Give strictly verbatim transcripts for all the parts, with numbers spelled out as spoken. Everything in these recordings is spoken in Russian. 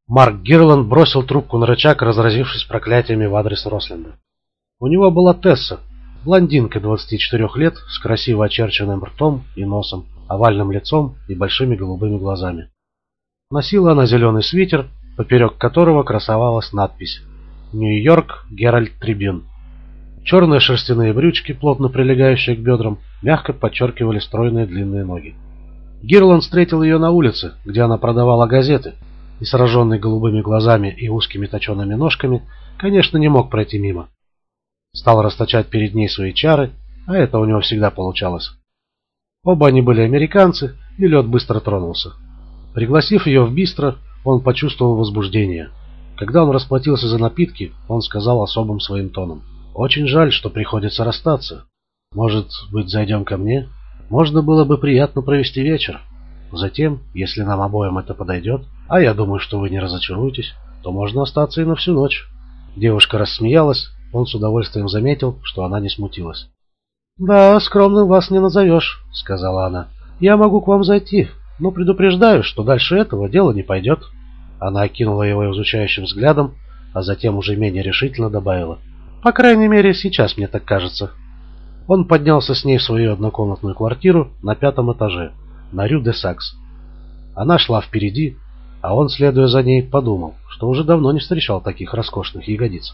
Марк Гирланд бросил трубку на рычаг, разразившись проклятиями в адрес Росленда. У него была Тесса, блондинка двадцати четырёх лет с красиво очерченным ртом и носом, овальным лицом и большими голубыми глазами. Носила она зеленый свитер, поперек которого красовалась надпись «Нью-Йорк Геральд Трибюн». Черные шерстяные брючки, плотно прилегающие к бедрам, мягко подчеркивали стройные длинные ноги. Гирланд встретил ее на улице, где она продавала газеты, и, сраженный голубыми глазами и узкими точеными ножками, конечно, не мог пройти мимо. Стал расточать перед ней свои чары, а это у него всегда получалось. Оба они были американцы, и лед быстро тронулся. Пригласив ее в бистро, он почувствовал возбуждение. Когда он расплатился за напитки, он сказал особым своим тоном: «Очень жаль, что приходится расстаться. Может быть, зайдем ко мне? Можно было бы приятно провести вечер. Затем, если нам обоим это подойдет, а я думаю, что вы не разочаруетесь, то можно остаться и на всю ночь». Девушка рассмеялась, он с удовольствием заметил, что она не смутилась. «Да, скромным вас не назовешь», — сказала она. «Я могу к вам зайти, но предупреждаю, что дальше этого дело не пойдет». Она окинула его изучающим взглядом, а затем уже менее решительно добавила: «По крайней мере, сейчас мне так кажется». Он поднялся с ней в свою однокомнатную квартиру на пятом этаже, на Рю-де-Сакс. Она шла впереди, а он, следуя за ней, подумал, что уже давно не встречал таких роскошных ягодиц.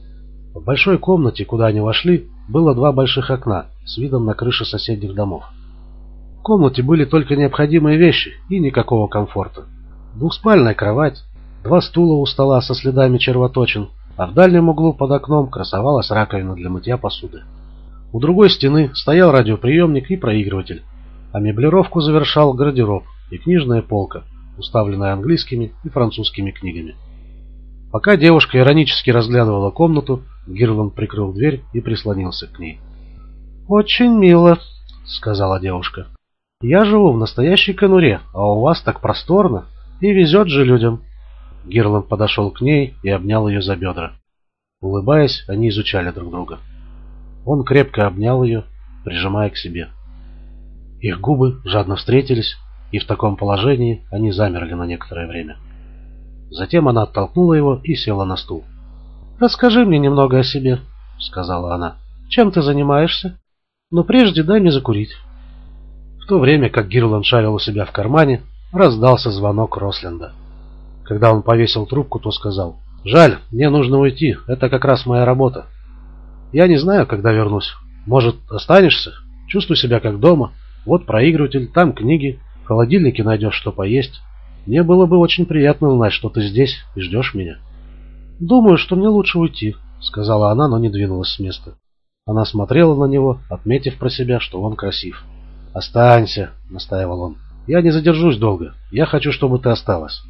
В большой комнате, куда они вошли, было два больших окна с видом на крыши соседних домов. В комнате были только необходимые вещи и никакого комфорта. Двухспальная кровать, два стула у стола со следами червоточин, а в дальнем углу под окном красовалась раковина для мытья посуды. У другой стены стоял радиоприемник и проигрыватель, а меблировку завершал гардероб и книжная полка, уставленная английскими и французскими книгами. Пока девушка иронически разглядывала комнату, Гирланд прикрыл дверь и прислонился к ней. «Очень мило», — сказала девушка. «Я живу в настоящей конуре, а у вас так просторно, и везет же людям». Гирланд подошел к ней и обнял ее за бедра. Улыбаясь, они изучали друг друга. Он крепко обнял ее, прижимая к себе. Их губы жадно встретились, и в таком положении они замерли на некоторое время. Затем она оттолкнула его и села на стул. «Расскажи мне немного о себе», — сказала она. «Чем ты занимаешься? Но прежде дай мне закурить». В то время, как Гирланд шарил у себя в кармане, раздался звонок Росленда. Когда он повесил трубку, то сказал: «Жаль, мне нужно уйти, это как раз моя работа. Я не знаю, когда вернусь. Может, останешься? Чувствую себя как дома. Вот проигрыватель, там книги, в холодильнике найдешь что поесть. Мне было бы очень приятно узнать, что ты здесь и ждешь меня». «Думаю, что мне лучше уйти», — сказала она, но не двинулась с места. Она смотрела на него, отметив про себя, что он красив. «Останься», — настаивал он. «Я не задержусь долго. Я хочу, чтобы ты осталась».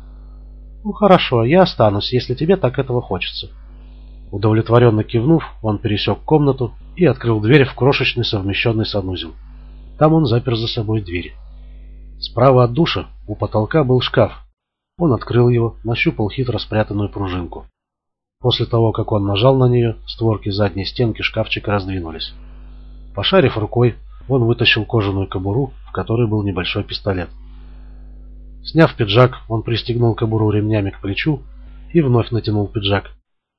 «Ну хорошо, я останусь, если тебе так этого хочется». Удовлетворенно кивнув, он пересек комнату и открыл дверь в крошечный совмещенный санузел. Там он запер за собой дверь. Справа от душа у потолка был шкаф. Он открыл его, нащупал хитро спрятанную пружинку. После того, как он нажал на нее, створки задней стенки шкафчика раздвинулись. Пошарив рукой, он вытащил кожаную кобуру, в которой был небольшой пистолет. Сняв пиджак, он пристегнул кобуру ремнями к плечу и вновь натянул пиджак.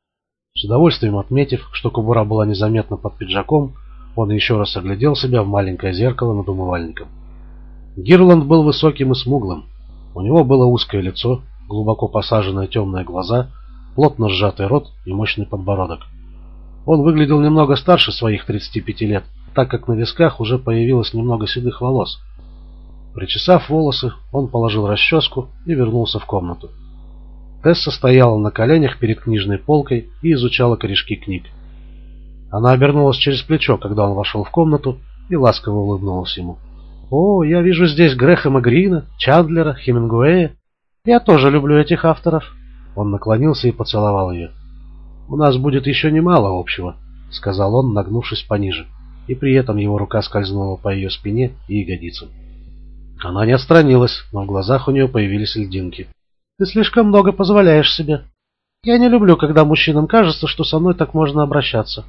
С удовольствием отметив, что кобура была незаметна под пиджаком, он еще раз оглядел себя в маленькое зеркало над умывальником. Гирланд был высоким и смуглым. У него было узкое лицо, глубоко посаженные темные глаза, плотно сжатый рот и мощный подбородок. Он выглядел немного старше своих тридцати пяти лет, так как на висках уже появилось немного седых волос. Причесав волосы, он положил расческу и вернулся в комнату. Тесса стояла на коленях перед книжной полкой и изучала корешки книг. Она обернулась через плечо, когда он вошел в комнату, и ласково улыбнулась ему. «О, я вижу здесь Грэхэма Грина, Чандлера, Хемингуэя. Я тоже люблю этих авторов». Он наклонился и поцеловал ее. «У нас будет еще немало общего», — сказал он, нагнувшись пониже, и при этом его рука скользнула по ее спине и ягодицам. Она не отстранилась, но в глазах у нее появились льдинки. «Ты слишком много позволяешь себе. Я не люблю, когда мужчинам кажется, что со мной так можно обращаться».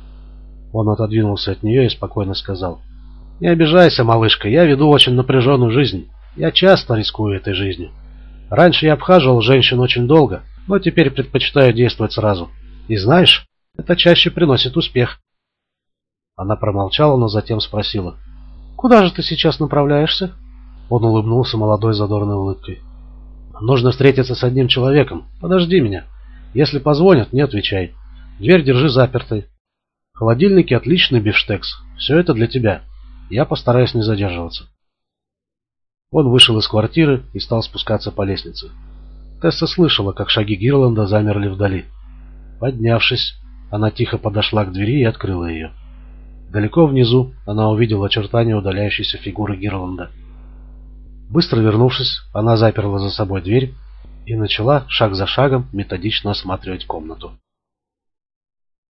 Он отодвинулся от нее и спокойно сказал: «Не обижайся, малышка, я веду очень напряженную жизнь. Я часто рискую этой жизнью. Раньше я обхаживал женщин очень долго, но теперь предпочитаю действовать сразу. И знаешь, это чаще приносит успех». Она промолчала, но затем спросила: «Куда же ты сейчас направляешься?» Он улыбнулся молодой задорной улыбкой. «Нужно встретиться с одним человеком. Подожди меня. Если позвонят, не отвечай. Дверь держи запертой. В холодильнике отличный бифштекс. Все это для тебя. Я постараюсь не задерживаться». Он вышел из квартиры и стал спускаться по лестнице. Тесса слышала, как шаги Гирланда замерли вдали. Поднявшись, она тихо подошла к двери и открыла ее. Далеко внизу она увидела очертания удаляющейся фигуры Гирланда. Быстро вернувшись, она заперла за собой дверь и начала шаг за шагом методично осматривать комнату.